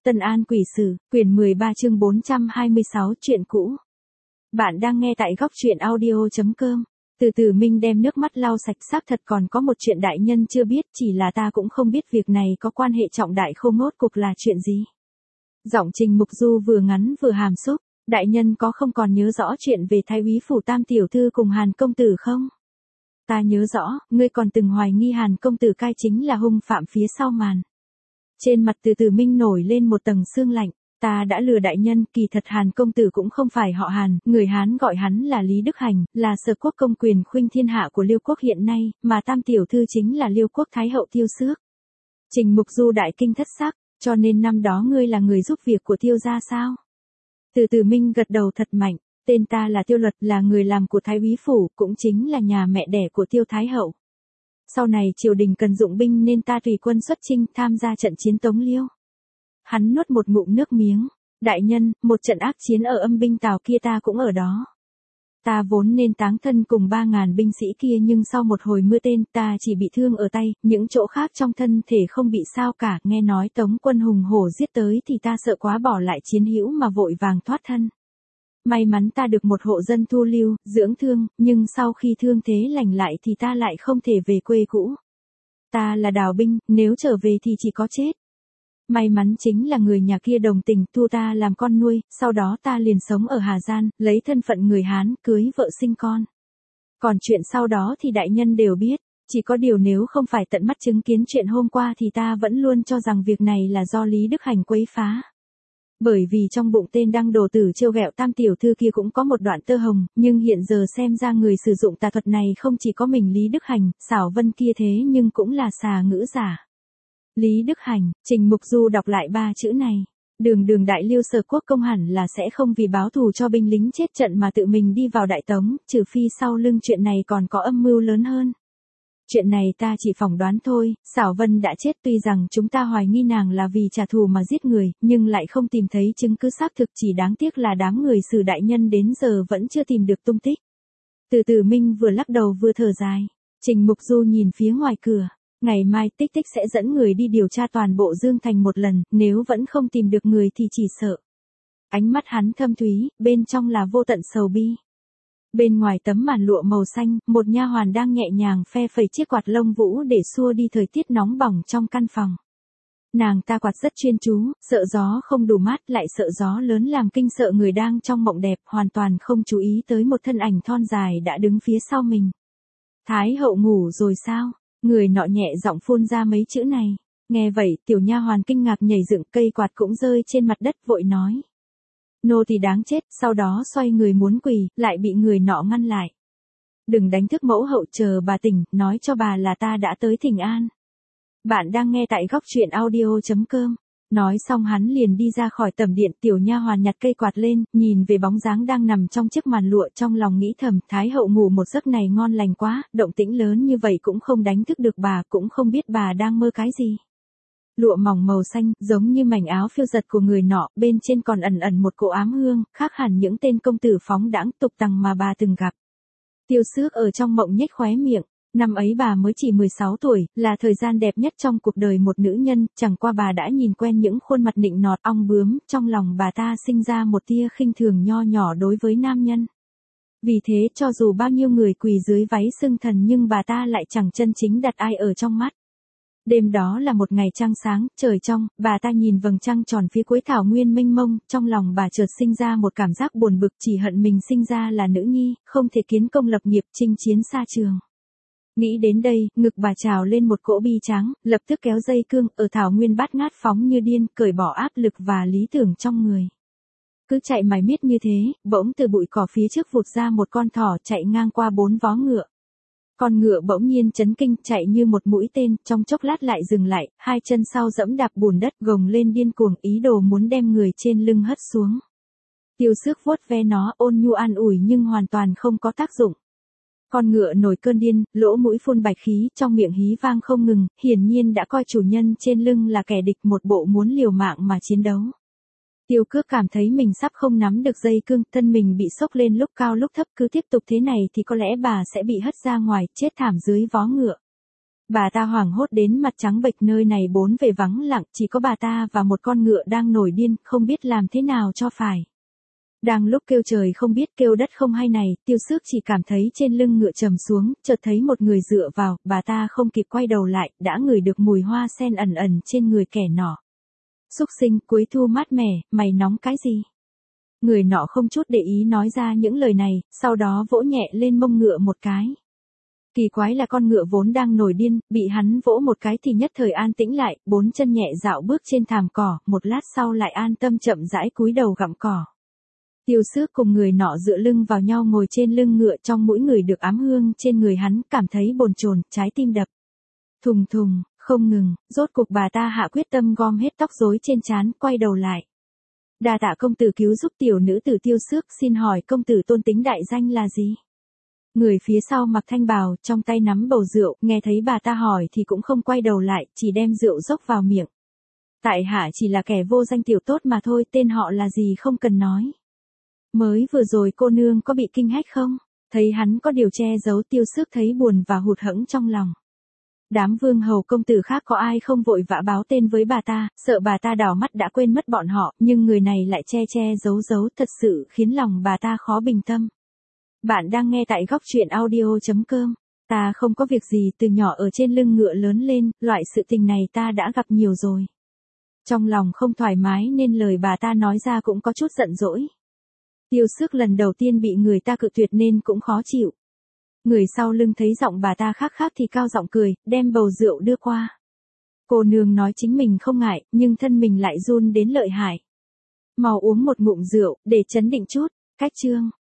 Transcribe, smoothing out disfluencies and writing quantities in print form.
Tân An Quỷ Sử, quyển 13 chương 426 chuyện cũ. Bạn đang nghe tại góc truyện audio.com. Từ từ Minh đem nước mắt lau sạch, xác thật còn có một chuyện đại nhân chưa biết, chỉ là ta cũng không biết việc này có quan hệ trọng đại không, ngốt cục là chuyện gì. Giọng Trình Mục Du vừa ngắn vừa hàm xúc. Đại nhân có không còn nhớ rõ chuyện về Thái úy phủ Tam tiểu thư cùng Hàn công tử không? Ta nhớ rõ, ngươi còn từng hoài nghi Hàn công tử cai chính là hung phạm phía sau màn. Trên mặt từ từ Minh nổi lên một tầng sương lạnh. Ta đã lừa đại nhân, kỳ thật Hàn công tử cũng không phải họ Hàn, người Hán gọi hắn là Lý Đức Hành, là sở quốc công quyền khuynh thiên hạ của Liêu quốc hiện nay, mà Tam tiểu thư chính là Liêu quốc thái hậu Tiêu Xước. Trình Mục Du đại kinh thất sắc, cho nên năm đó ngươi là người giúp việc của Tiêu gia sao? Từ từ Minh gật đầu thật mạnh, tên ta là Tiêu Luật, là người làm của Thái úy phủ, cũng chính là nhà mẹ đẻ của Tiêu thái hậu. Sau này triều đình cần dụng binh nên ta tùy quân xuất chinh tham gia trận chiến Tống Liêu. Hắn nuốt một ngụm nước miếng. Đại nhân, một trận ác chiến ở Âm binh Tào kia ta cũng ở đó. Ta vốn nên táng thân cùng 3.000 binh sĩ kia, nhưng sau một hồi mưa tên ta chỉ bị thương ở tay, những chỗ khác trong thân thể không bị sao cả. Nghe nói Tống quân hùng hổ giết tới thì ta sợ quá bỏ lại chiến hữu mà vội vàng thoát thân. May mắn ta được một hộ dân thu lưu, dưỡng thương, nhưng sau khi thương thế lành lại thì ta lại không thể về quê cũ. Ta là đào binh, nếu trở về thì chỉ có chết. May mắn chính là người nhà kia đồng tình thu ta làm con nuôi, sau đó ta liền sống ở Hà Giang, lấy thân phận người Hán, cưới vợ sinh con. Còn chuyện sau đó thì đại nhân đều biết, chỉ có điều nếu không phải tận mắt chứng kiến chuyện hôm qua thì ta vẫn luôn cho rằng việc này là do Lý Đức Hành quấy phá. Bởi vì trong bụng tên đăng đồ tử trêu ghẹo Tam tiểu thư kia cũng có một đoạn tơ hồng, nhưng hiện giờ xem ra người sử dụng tà thuật này không chỉ có mình Lý Đức Hành, Xảo Vân kia thế nhưng cũng là xà ngữ giả. Lý Đức Hành, Trình Mục Du đọc lại ba chữ này. Đường đại Liêu sở quốc công hẳn là sẽ không vì báo thù cho binh lính chết trận mà tự mình đi vào Đại Tống, trừ phi sau lưng chuyện này còn có âm mưu lớn hơn. Chuyện này ta chỉ phỏng đoán thôi, Xảo Vân đã chết, tuy rằng chúng ta hoài nghi nàng là vì trả thù mà giết người, nhưng lại không tìm thấy chứng cứ xác thực, chỉ đáng tiếc là đám người Sử đại nhân đến giờ vẫn chưa tìm được tung tích. Từ từ Minh vừa lắc đầu vừa thở dài. Trình Mục Du nhìn phía ngoài cửa. Ngày mai Tích Tích sẽ dẫn người đi điều tra toàn bộ Dương Thành một lần, nếu vẫn không tìm được người thì chỉ sợ. Ánh mắt hắn thâm thúy, bên trong là vô tận sầu bi. Bên ngoài tấm màn lụa màu xanh, một nha hoàn đang nhẹ nhàng phe phẩy chiếc quạt lông vũ để xua đi thời tiết nóng bỏng trong căn phòng. Nàng ta quạt rất chuyên chú, sợ gió không đủ mát lại sợ gió lớn làm kinh sợ người đang trong mộng đẹp, hoàn toàn không chú ý tới một thân ảnh thon dài đã đứng phía sau mình. Thái hậu ngủ rồi sao? Người nọ nhẹ giọng phun ra mấy chữ này. Nghe vậy, tiểu nha hoàn kinh ngạc nhảy dựng, cây quạt cũng rơi trên mặt đất, vội nói. Nô tỳ đáng chết, sau đó xoay người muốn quỳ, lại bị người nọ ngăn lại. Đừng đánh thức mẫu hậu, chờ bà tỉnh, nói cho bà là ta đã tới thỉnh an. Bạn đang nghe tại góc truyện audio.com. Nói xong hắn liền đi ra khỏi tầm điện, tiểu nha hoàn nhặt cây quạt lên, nhìn về bóng dáng đang nằm trong chiếc màn lụa, trong lòng nghĩ thầm, Thái hậu ngủ một giấc này ngon lành quá, động tĩnh lớn như vậy cũng không đánh thức được bà, cũng không biết bà đang mơ cái gì. Lụa mỏng màu xanh, giống như mảnh áo phiêu giật của người nọ, bên trên còn ẩn ẩn một cỗ ám hương, khác hẳn những tên công tử phóng đãng tục tằng mà bà từng gặp. Tiêu Xước ở trong mộng nhếch khóe miệng. Năm ấy bà mới chỉ 16 tuổi, là thời gian đẹp nhất trong cuộc đời một nữ nhân, chẳng qua bà đã nhìn quen những khuôn mặt nịnh nọt ong bướm, trong lòng bà ta sinh ra một tia khinh thường nho nhỏ đối với nam nhân. Vì thế cho dù bao nhiêu người quỳ dưới váy xưng thần nhưng bà ta lại chẳng chân chính đặt ai ở trong mắt. Đêm đó là một ngày trăng sáng, trời trong, bà ta nhìn vầng trăng tròn phía cuối thảo nguyên mênh mông, trong lòng bà chợt sinh ra một cảm giác buồn bực, chỉ hận mình sinh ra là nữ nhi, không thể kiến công lập nghiệp, chinh chiến xa trường. Nghĩ đến đây, ngực bà trào lên một cỗ bi tráng, lập tức kéo dây cương, ở thảo nguyên bát ngát phóng như điên, cởi bỏ áp lực và lý tưởng trong người. Cứ chạy mải miết như thế, bỗng từ bụi cỏ phía trước vụt ra một con thỏ chạy ngang qua 4 vó ngựa. Con ngựa bỗng nhiên chấn kinh, chạy như một mũi tên, trong chốc lát lại dừng lại, hai chân sau dẫm đạp bùn đất, gồng lên điên cuồng, ý đồ muốn đem người trên lưng hất xuống. Tiêu Xước vuốt ve nó, ôn nhu an ủi nhưng hoàn toàn không có tác dụng. Con ngựa nổi cơn điên, lỗ mũi phun bạch khí, trong miệng hí vang không ngừng, hiển nhiên đã coi chủ nhân trên lưng là kẻ địch, một bộ muốn liều mạng mà chiến đấu. Tiêu Cước cảm thấy mình sắp không nắm được dây cương, thân mình bị sốc lên lúc cao lúc thấp, cứ tiếp tục thế này thì có lẽ bà sẽ bị hất ra ngoài, chết thảm dưới vó ngựa. Bà ta hoảng hốt đến mặt trắng bệch, nơi này bốn về vắng lặng, chỉ có bà ta và một con ngựa đang nổi điên, không biết làm thế nào cho phải. Đang lúc kêu trời không biết kêu đất không hay này, Tiêu Xước chỉ cảm thấy trên lưng ngựa trầm xuống, chợt thấy một người dựa vào, bà ta không kịp quay đầu lại, đã ngửi được mùi hoa sen ẩn ẩn trên người kẻ nọ. Súc sinh, cuối thu mát mẻ, mày nóng cái gì? Người nọ không chút để ý nói ra những lời này, sau đó vỗ nhẹ lên mông ngựa một cái. Kỳ quái là con ngựa vốn đang nổi điên, bị hắn vỗ một cái thì nhất thời an tĩnh lại, bốn chân nhẹ dạo bước trên thảm cỏ, một lát sau lại an tâm chậm rãi cúi đầu gặm cỏ. Tiêu Xước cùng người nọ dựa lưng vào nhau ngồi trên lưng ngựa, trong mũi người được ám hương trên người hắn, cảm thấy bồn chồn, trái tim đập thùng thùng, không ngừng, rốt cuộc bà ta hạ quyết tâm gom hết tóc rối trên trán, quay đầu lại. Đa tạ công tử cứu giúp tiểu nữ tử. Tiêu Xước, xin hỏi công tử tôn tính đại danh là gì? Người phía sau mặc thanh bào, trong tay nắm bầu rượu, nghe thấy bà ta hỏi thì cũng không quay đầu lại, chỉ đem rượu dốc vào miệng. Tại hạ chỉ là kẻ vô danh tiểu tốt mà thôi, tên họ là gì không cần nói. Mới vừa rồi cô nương có bị kinh hách không? Thấy hắn có điều che giấu, Tiêu Xước thấy buồn và hụt hẫng trong lòng. Đám vương hầu công tử khác có ai không vội vã báo tên với bà ta, sợ bà ta đảo mắt đã quên mất bọn họ, nhưng người này lại che giấu, thật sự khiến lòng bà ta khó bình tâm. Bạn đang nghe tại góc truyện audio.com. Ta không có việc gì, từ nhỏ ở trên lưng ngựa lớn lên, loại sự tình này ta đã gặp nhiều rồi. Trong lòng không thoải mái nên lời bà ta nói ra cũng có chút giận dỗi. Tiêu Xước lần đầu tiên bị người ta cự tuyệt nên cũng khó chịu. Người sau lưng thấy giọng bà ta khác thì cao giọng cười, đem bầu rượu đưa qua. Cô nương nói chính mình không ngại, nhưng thân mình lại run đến lợi hại. Mau uống một ngụm rượu, để chấn định chút. Cách chương.